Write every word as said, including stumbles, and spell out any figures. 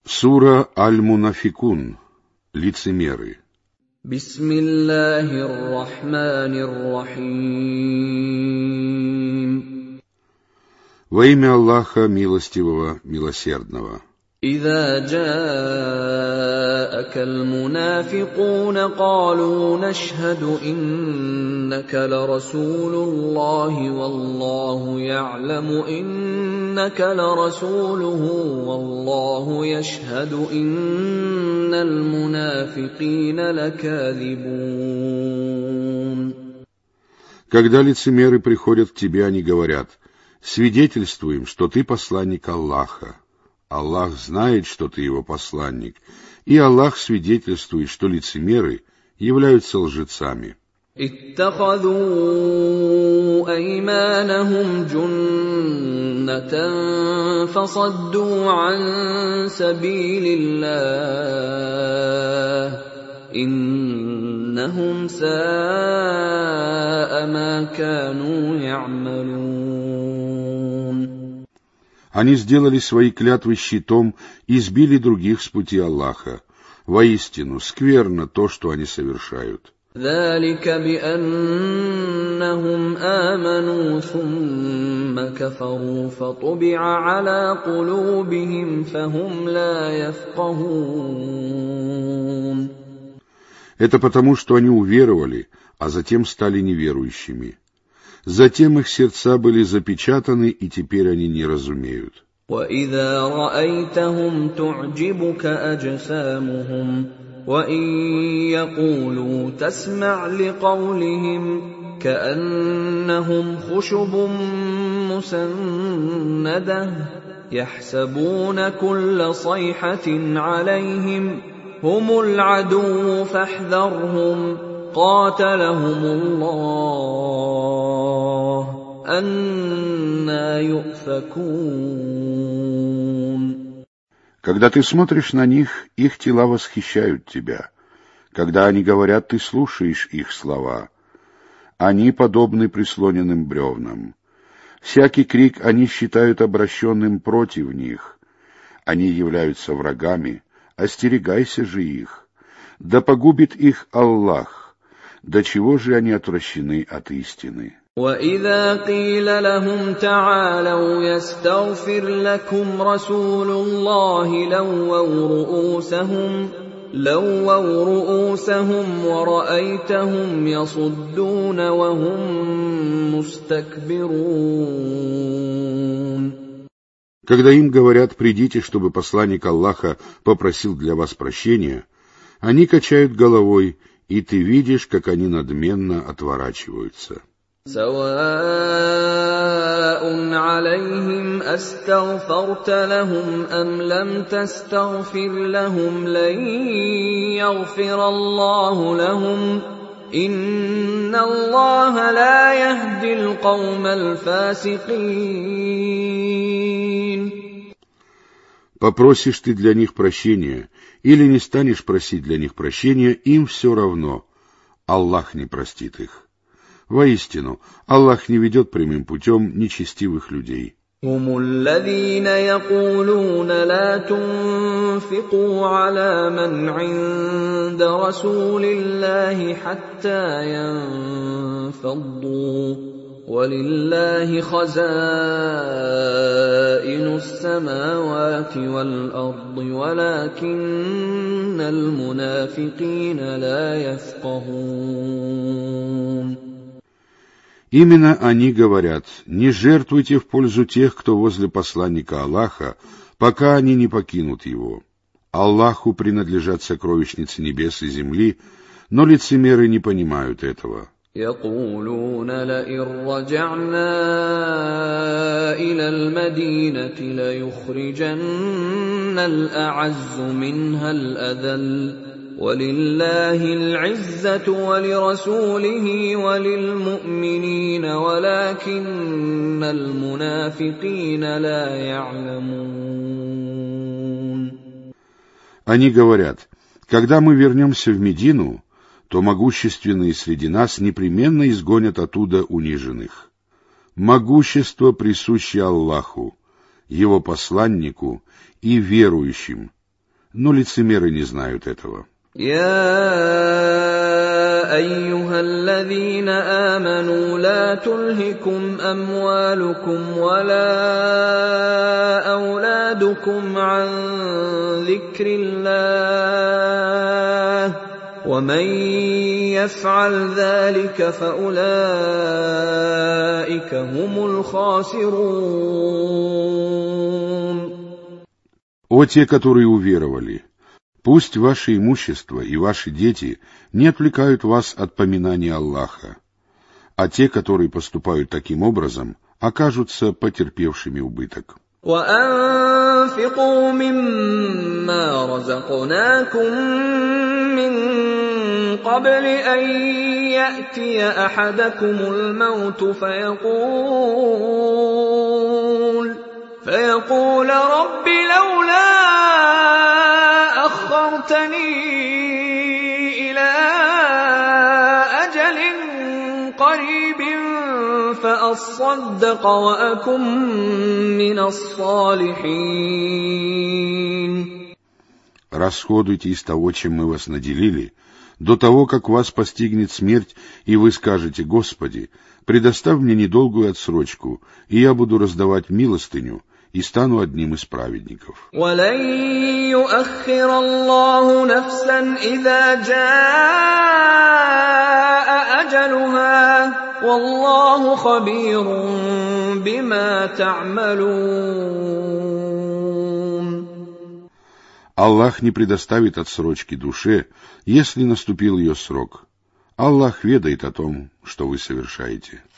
Сура Аль-Мунафикун. Лицемеры. Бисмиллахир-рахманир-рахим. Во имя Аллаха Милостивого, Милосердного. إذا جاءك المنافقون قالوا نشهد إنك لرسول الله والله يعلم إنك لرسوله والله يشهد إن المنافقين لكاذبون. Когда лицемеры приходят к тебе, они говорят: свидетельствуем, что ты посланник Аллаха. Аллах знает, что ты его посланник, и Аллах свидетельствует, что лицемеры являются лжецами. اتخذوا أيمانهم جنة فصدوا عن سبيل الله إنهم ساء ما كانوا يعملون. Они сделали свои клятвы щитом и сбили других с пути Аллаха. Воистину, скверно то, что они совершают. ذلك بأنهم آمنوا ثم كفروا فطبع على قلوبهم فهم لا يفقهون. Это потому, что они уверовали, а затем стали неверующими. Затем их сердца были запечатаны, и теперь они не разумеют. وَإِذَا رَأَيْتَهُمْ تُعْجِبُكَ أَجْسَامُهُمْ وَإِنْ يَقُولُوا تَسْمَعْ لِقَوْلِهِمْ كَأَنَّهُمْ خُشُبٌ مُّسَنَّدَةٌ يَحْسَبُونَ كُلَّ صَيْحَةٍ عَلَيْهِمْ هُمُ الْعَدُوُّ فَاحْذَرْهُمْ قَاتَلَهُمُ اللَّهُ أَنَّى يُؤْفَكُونَ. Когда ты смотришь на них, их тела восхищают тебя. Когда они говорят, ты слушаешь их слова. Они подобны прислоненным бревнам. Всякий крик они считают обращенным против них. Они являются врагами, остерегайся же их. Да погубит их Аллах. До чего же они отвращены от истины? وَإِذَا قِيلَ لَهُمْ تَعَالَوْا يَسْتَغْفِرْ لَكُمْ رَسُولُ اللَّهِ لَوَّوْا رُءُوسَهُمْ لَوَّوْا رُءُوسَهُمْ وَرَأَيْتَهُمْ يَصُدُّونَ وَهُمْ مُسْتَكْبِرُونَ. Когда им говорят: придите, чтобы посланник Аллаха попросил для вас прощения, они качают головой, и ты видишь, как они надменно отворачиваются. سواء عليهم أستغفرت لهم أم لم تستغفر لهم لن يغفر الله لهم إن الله لا يهدي القوم الفاسقين. Попросишь ты для них прощения или не станешь просить для них прощения, им все равно. Аллах не простит их. Воистину, Аллах не ведет прямым путем нечестивых людей. هم الذين يقولون لا تنفقوا على من عند رسول الله حتى ينفضوا ولله خزائن السماوات والأرض ولكن المنافقين لا يفقهون. Именно они говорят: не жертвуйте в пользу тех, кто возле посланника Аллаха, пока они не покинут его. Аллаху принадлежат сокровищницы небес и земли, но лицемеры не понимают этого. يقولون لئن رجعنا إلى المدينة ليخرجن الأعز منها الأذل ولله العزة ولرسوله وللمؤمنين ولكن المنافقين لا يعلمون. Они говорят: когда мы вернемся в Медину, то могущественные среди нас непременно изгонят оттуда униженных. Могущество присуще Аллаху, Его посланнику и верующим, но лицемеры не знают этого. يا أيها الذين آمنوا لا تلهكم أموالكم ولا أولادكم عن ذكر الله ومن يفعل ذلك فأولئك هم الخاسرون. О те, которые уверовали! Пусть ваше имущество и ваши дети не отвлекают вас от поминания Аллаха, а те, которые поступают таким образом, окажутся потерпевшими убыток. وَأَنفِقُوا مِمَّا رَزَقْنَاكُم مِّن قَبْلِ أَن يَأْتِيَ أَحَدَكُمُ الْمَوْتُ فَيَقُولَ فَيَقُولَ رَبِّ لَوْلَا أخرتني إلى أجل قريب فأصدق وأكن من الصالحين. Расходуйте из того, чем мы вас наделили, до того, как вас постигнет смерть, и вы скажете: Господи, предоставь мне недолгую отсрочку, и я буду раздавать милостыню, и стану одним из праведников. وَلَن يُؤَخِّرَ اللَّهُ نَفْسًا إِذَا جَاءَ أَجَلُهَا وَاللَّهُ خَبِيرٌ بِمَا تَعْمَلُونَ. Аллах не предоставит отсрочки душе, если наступил ее срок. Аллах ведает о том, что вы совершаете.